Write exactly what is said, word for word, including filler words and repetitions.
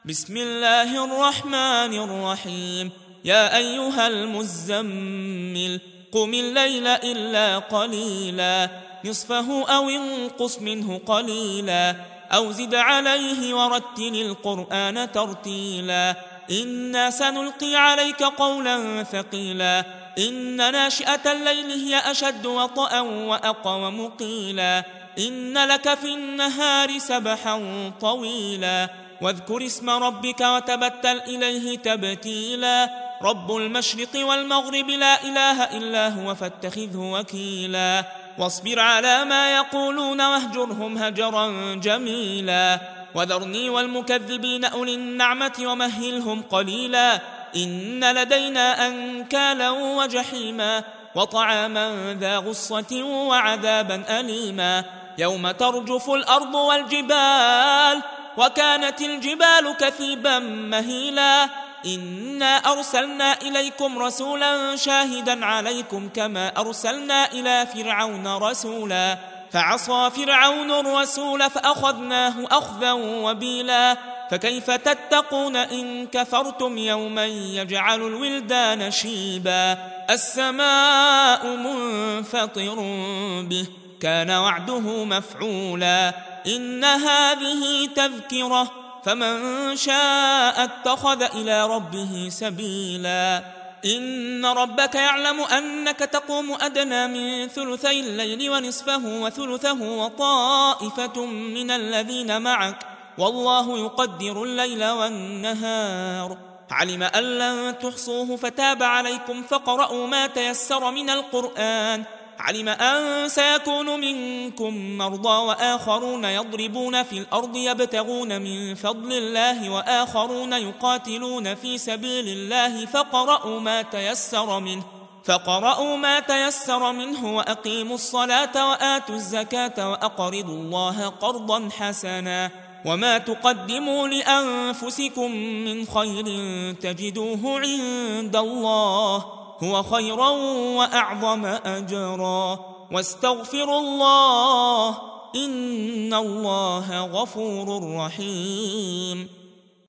بسم الله الرحمن الرحيم. يا أيها المزمل قم الليل إلا قليلا نصفه أو انقص منه قليلا أو زد عليه ورتل القرآن ترتيلا إنا سنلقي عليك قولا ثقيلا إن ناشئة الليل هي أشد وطئا وأقوم قيلا إن لك في النهار سبحا طويلا واذكر اسم ربك وتبتل إليه تبتيلا رب المشرق والمغرب لا إله إلا هو فاتخذه وكيلا واصبر على ما يقولون واهجرهم هجرا جميلا وذرني والمكذبين أولي النعمة ومهلهم قليلا إن لدينا أنكالا وجحيما وطعاما ذا غصة وعذابا أليما يوم ترجف الأرض والجبال وكانت الجبال كثيبا مهيلا إنا أرسلنا إليكم رسولا شاهدا عليكم كما أرسلنا إلى فرعون رسولا فعصى فرعون الرسول فأخذناه أخذا وبيلا فكيف تتقون إن كفرتم يوما يجعل الولدان شيبا السماء منفطر به كان وعده مفعولا إن هذه تذكرة فمن شاء اتخذ إلى ربه سبيلا إن ربك يعلم أنك تقوم أدنى من ثلثي الليل ونصفه وثلثه وطائفة من الذين معك والله يقدر الليل والنهار علم أن لن تحصوه فتاب عليكم فاقرؤوا ما تيسر من القرآن علم أن سيكون منكم مرضى وآخرون يضربون في الأرض يبتغون من فضل الله وآخرون يقاتلون في سبيل الله فاقرؤوا ما تيسر منه فاقرؤوا ما تيسر منه وأقيموا الصلاة وآتوا الزكاة وأقرضوا الله قرضا حسنا وما تقدموا لأنفسكم من خير تجدوه عند الله هو خيرا وأعظم أجرا واستغفروا الله إن الله غفور رحيم.